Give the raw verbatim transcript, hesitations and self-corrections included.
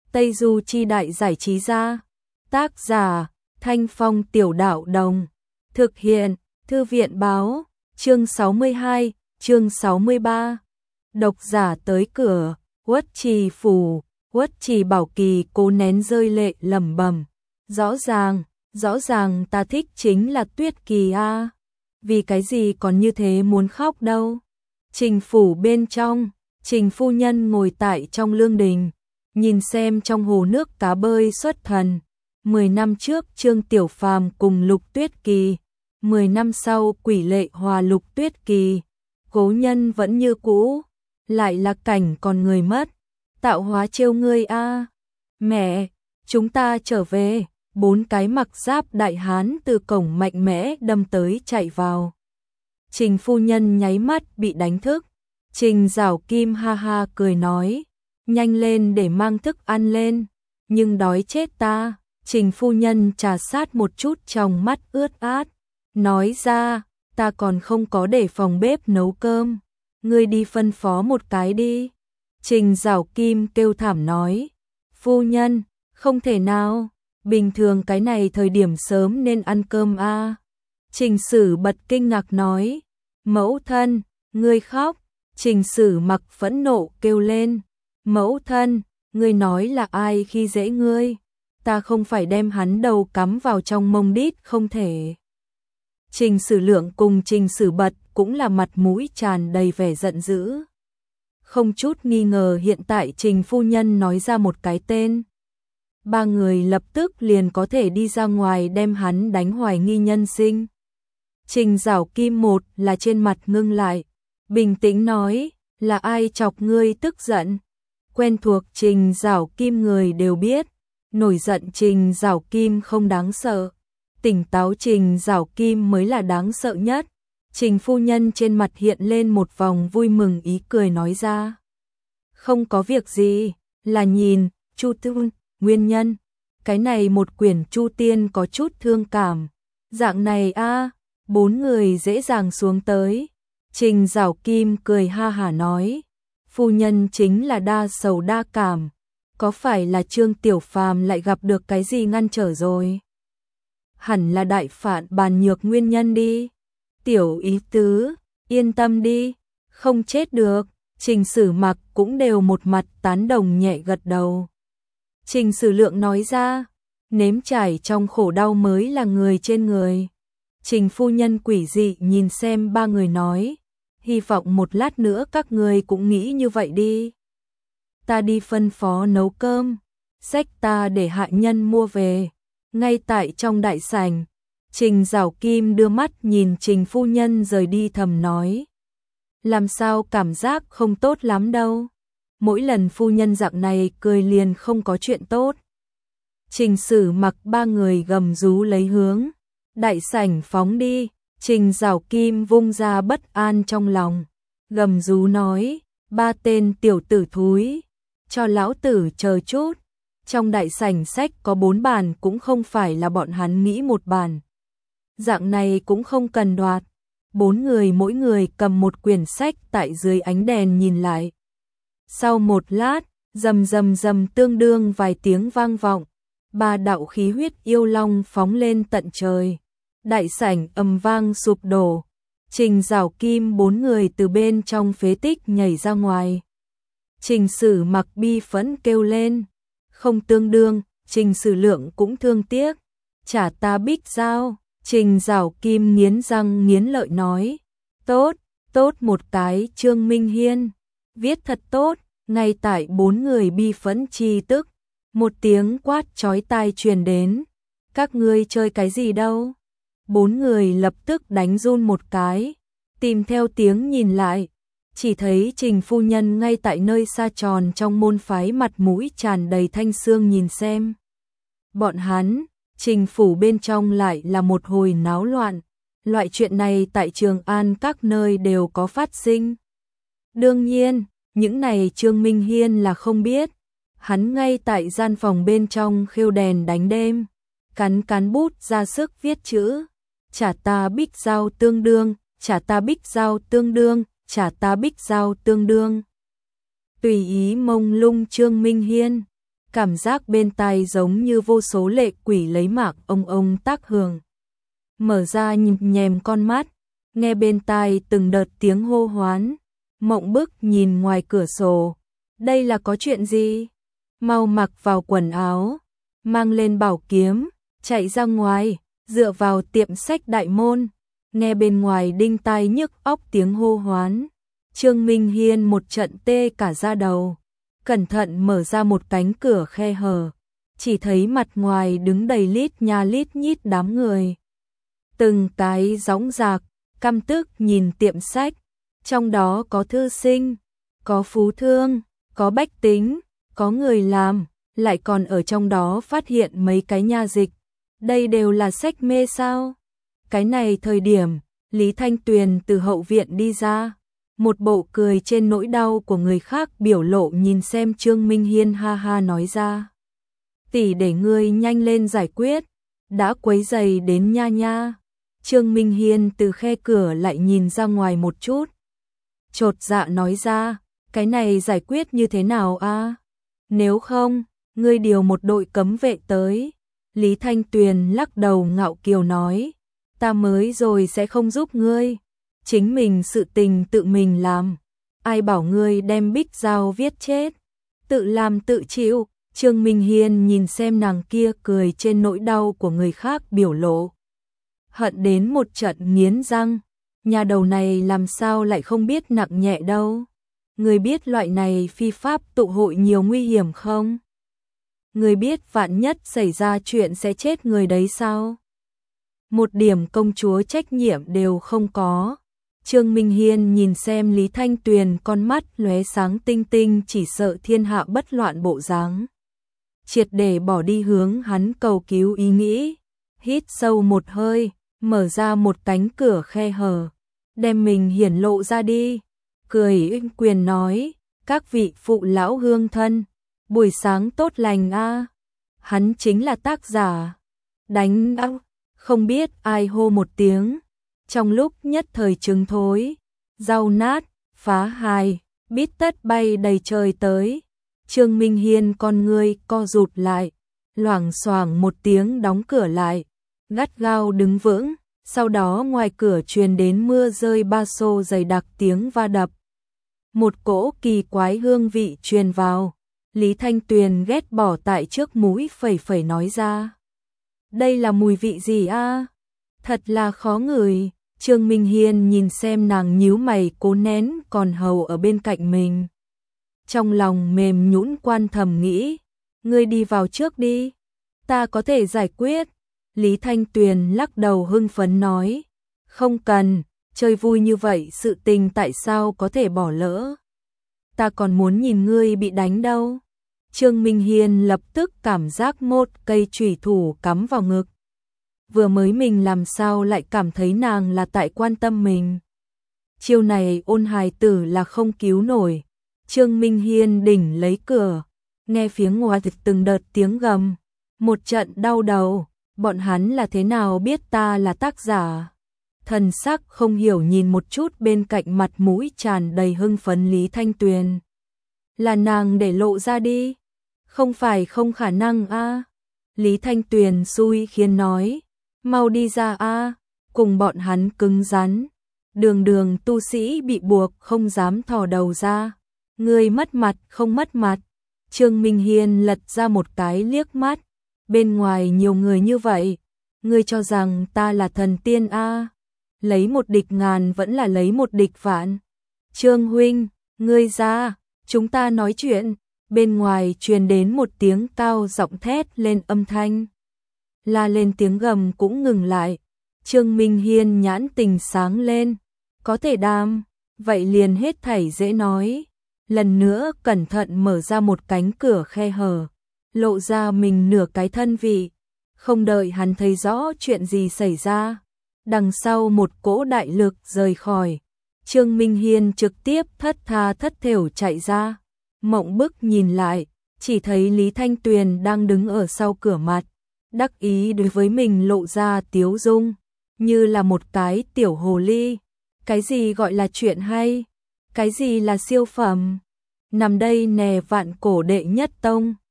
Tây Du Chi Đại Giải Trí Gia. Tác giả Thanh Phong Tiểu Đạo Đồng. Thực hiện Thư viện Báo. Chương sáu mươi hai, chương sáu mươi ba. Độc giả tới cửa. Uất Trì Phủ. Uất Trì Bảo Kỳ cố nén rơi lệ lẩm bẩm. Rõ ràng, rõ ràng ta thích chính là Tuyết Kỳ a. Vì cái gì còn như thế muốn khóc đâu. Trình phủ bên trong, Trình phu nhân ngồi tại trong lương đình, nhìn xem trong hồ nước cá bơi xuất thần. Mười năm trước Trương Tiểu Phàm cùng Lục Tuyết Kỳ, mười năm sau Quỷ Lệ hòa Lục Tuyết Kỳ, cố nhân vẫn như cũ, lại là cảnh còn người mất. Tạo hóa trêu ngươi a. Mẹ, chúng ta trở về. Bốn cái mặc giáp đại hán từ cổng mạnh mẽ đâm tới chạy vào. Trình phu nhân nháy mắt bị đánh thức. Trình Giảo Kim ha ha cười nói, nhanh lên để mang thức ăn lên, nhưng đói chết ta. Trình phu nhân trà sát một chút trong mắt ướt át, nói ra, ta còn không có để phòng bếp nấu cơm, ngươi đi phân phó một cái đi. Trình Giảo Kim kêu thảm nói, phu nhân, không thể nào, bình thường cái này thời điểm sớm nên ăn cơm a. Trình Sử bật kinh ngạc nói, mẫu thân, ngươi khóc. Trình Sử mặc phẫn nộ kêu lên, mẫu thân, ngươi nói là ai khi dễ ngươi, ta không phải đem hắn đầu cắm vào trong mông đít không thể. Trình Sử Lượng cùng Trình Sử Bật cũng là mặt mũi tràn đầy vẻ giận dữ. Không chút nghi ngờ hiện tại Trình phu nhân nói ra một cái tên, ba người lập tức liền có thể đi ra ngoài đem hắn đánh hoài nghi nhân sinh. Trình Giảo Kim một là trên mặt ngưng lại, bình tĩnh nói, là ai chọc ngươi tức giận? Quen thuộc Trình Giảo Kim người đều biết, nổi giận Trình Giảo Kim không đáng sợ, tỉnh táo Trình Giảo Kim mới là đáng sợ nhất. Trình phu nhân trên mặt hiện lên một vòng vui mừng ý cười nói ra, không có việc gì, là nhìn, Chu Tiên, nguyên nhân, cái này một quyển Chu Tiên có chút thương cảm, dạng này a, bốn người dễ dàng xuống tới. Trình Giảo Kim cười ha hả nói, phu nhân chính là đa sầu đa cảm, có phải là Trương Tiểu Phàm lại gặp được cái gì ngăn trở rồi? Hẳn là đại phạn bàn nhược nguyên nhân đi. Tiểu ý tứ, yên tâm đi, không chết được. Trình Sử Mặc cũng đều một mặt tán đồng nhẹ gật đầu. Trình Sử Lượng nói ra, nếm trải trong khổ đau mới là người trên người. Trình phu nhân quỷ dị nhìn xem ba người nói, hy vọng một lát nữa các người cũng nghĩ như vậy đi. Ta đi phân phó nấu cơm, xách ta để hạ nhân mua về. Ngay tại trong đại sảnh, Trình Giảo Kim đưa mắt nhìn Trình phu nhân rời đi thầm nói, làm sao cảm giác không tốt lắm đâu. Mỗi lần phu nhân dạng này cười liền không có chuyện tốt. Trình Sử Mặc ba người gầm rú lấy hướng đại sảnh phóng đi. Trình Giảo Kim vung ra bất an trong lòng, gầm rú nói, ba tên tiểu tử thúi, cho lão tử chờ chút. Trong đại sảnh sách có bốn bàn cũng không phải là bọn hắn nghĩ một bàn. Dạng này cũng không cần đoạt. Bốn người mỗi người cầm một quyển sách tại dưới ánh đèn nhìn lại. Sau một lát, rầm rầm rầm tương đương vài tiếng vang vọng, ba đạo khí huyết yêu long phóng lên tận trời. Đại sảnh ầm vang sụp đổ. Trình Giảo Kim bốn người từ bên trong phế tích nhảy ra ngoài. Trình Sử Mặc bi phẫn kêu lên, không tương đương. Trình Sử Lượng cũng thương tiếc, trả ta bích giao. Trình Giảo Kim nghiến răng nghiến lợi nói, tốt, tốt một cái Trương Minh Hiên, viết thật tốt. Ngay tại bốn người bi phẫn chi tức, một tiếng quát chói tai truyền đến, các ngươi chơi cái gì đâu? Bốn người lập tức đánh run một cái, tìm theo tiếng nhìn lại, chỉ thấy Trình phu nhân ngay tại nơi xa tròn trong môn phái mặt mũi tràn đầy thanh xương nhìn xem. Bọn hắn, Trình phủ bên trong lại là một hồi náo loạn, loại chuyện này tại Trường An các nơi đều có phát sinh. Đương nhiên, những này Trương Minh Hiên là không biết, hắn ngay tại gian phòng bên trong khêu đèn đánh đêm, cắn cắn bút ra sức viết chữ. Trả ta bích giao tương đương, trả ta bích giao tương đương, trả ta bích giao tương đương. Tùy ý mông lung Trương Minh Hiên, cảm giác bên tai giống như vô số lệ quỷ lấy mạng ông ông tác hưởng. Mở ra nhịp nhèm con mắt, nghe bên tai từng đợt tiếng hô hoán, mộng bức nhìn ngoài cửa sổ. Đây là có chuyện gì? Mau mặc vào quần áo, mang lên bảo kiếm, chạy ra ngoài, dựa vào tiệm sách đại môn, nghe bên ngoài đinh tai nhức óc tiếng hô hoán. Trương Minh Hiên một trận tê cả da đầu, cẩn thận mở ra một cánh cửa khe hở, chỉ thấy mặt ngoài đứng đầy lít nha lít nhít đám người. Từng cái dõng dạc, căm tức nhìn tiệm sách, trong đó có thư sinh, có phú thương, có bách tính, có người làm, lại còn ở trong đó phát hiện mấy cái nha dịch. Đây đều là sách mê sao? Cái này thời điểm, Lý Thanh Tuyền từ hậu viện đi ra, một bộ cười trên nỗi đau của người khác biểu lộ nhìn xem Trương Minh Hiên ha ha nói ra. Tỷ để ngươi nhanh lên giải quyết, đã quấy rầy đến nha nha. Trương Minh Hiên từ khe cửa lại nhìn ra ngoài một chút. Chột dạ nói ra, cái này giải quyết như thế nào a? Nếu không, ngươi điều một đội cấm vệ tới. Lý Thanh Tuyền lắc đầu ngạo kiều nói, ta mới rồi sẽ không giúp ngươi. Chính mình sự tình tự mình làm. Ai bảo ngươi đem bích dao viết chết. Tự làm tự chịu. Trương Minh Hiên nhìn xem nàng kia cười trên nỗi đau của người khác biểu lộ. Hận đến một trận nghiến răng. Nhà đầu này làm sao lại không biết nặng nhẹ đâu. Người biết loại này phi pháp tụ hội nhiều nguy hiểm không? Người biết vạn nhất xảy ra chuyện sẽ chết người đấy sao? Một điểm công chúa trách nhiệm đều không có. Trương Minh Hiên nhìn xem Lý Thanh Tuyền con mắt lóe sáng tinh tinh chỉ sợ thiên hạ bất loạn bộ dáng. Triệt để bỏ đi hướng hắn cầu cứu ý nghĩ. Hít sâu một hơi, mở ra một cánh cửa khe hở, đem mình hiển lộ ra đi. Cười inh quyền nói, các vị phụ lão hương thân, buổi sáng tốt lành a. Hắn chính là tác giả. Đánh ác, không biết ai hô một tiếng. Trong lúc nhất thời trứng thối, rau nát, phá hài, bít tất bay đầy trời tới. Trương Minh Hiên con ngươi co rụt lại, loảng xoảng một tiếng đóng cửa lại, gắt gao đứng vững. Sau đó ngoài cửa truyền đến mưa rơi ba xô dày đặc tiếng va đập. Một cỗ kỳ quái hương vị truyền vào. Lý Thanh Tuyền ghét bỏ tại trước mũi phẩy phẩy nói ra. Đây là mùi vị gì a? Thật là khó ngửi. Trương Minh Hiên nhìn xem nàng nhíu mày cố nén còn hầu ở bên cạnh mình. Trong lòng mềm nhũn quan thầm nghĩ. Ngươi đi vào trước đi. Ta có thể giải quyết. Lý Thanh Tuyền lắc đầu hưng phấn nói. Không cần, chơi vui như vậy sự tình tại sao có thể bỏ lỡ. Ta còn muốn nhìn ngươi bị đánh đâu. Trương Minh Hiên lập tức cảm giác một cây chủy thủ cắm vào ngực. Vừa mới mình làm sao lại cảm thấy nàng là tại quan tâm mình. Chiêu này ôn hài tử là không cứu nổi. Trương Minh Hiên đỉnh lấy cửa, nghe phía ngoài từng đợt tiếng gầm. Một trận đau đầu, bọn hắn là thế nào biết ta là tác giả. Thần sắc không hiểu nhìn một chút bên cạnh mặt mũi tràn đầy hưng phấn Lý Thanh Tuyền. Là nàng để lộ ra đi. Không phải không khả năng a. Lý Thanh Tuyền xui khiến nói. Mau đi ra a. Cùng bọn hắn cứng rắn. Đường đường tu sĩ bị buộc không dám thò đầu ra. Ngươi mất mặt không mất mặt. Trương Minh Hiên lật ra một cái liếc mắt. Bên ngoài nhiều người như vậy. Ngươi cho rằng ta là thần tiên a? Lấy một địch ngàn vẫn là lấy một địch vạn. Trương huynh, ngươi ra, chúng ta nói chuyện. Bên ngoài truyền đến một tiếng cao giọng thét lên âm thanh. La lên tiếng gầm cũng ngừng lại. Trương Minh Hiên nhãn tình sáng lên. Có thể đam, vậy liền hết thảy dễ nói. Lần nữa cẩn thận mở ra một cánh cửa khe hở, lộ ra mình nửa cái thân vị. Không đợi hắn thấy rõ chuyện gì xảy ra, đằng sau một cỗ đại lực rời khỏi. Trương Minh Hiên trực tiếp thất tha thất thểu chạy ra. Mộng bức nhìn lại, chỉ thấy Lý Thanh Tuyền đang đứng ở sau cửa mặt, đắc ý đối với mình lộ ra tiếu dung, như là một cái tiểu hồ ly. Cái gì gọi là chuyện hay? Cái gì là siêu phẩm? Nằm đây nè vạn cổ đệ nhất tông.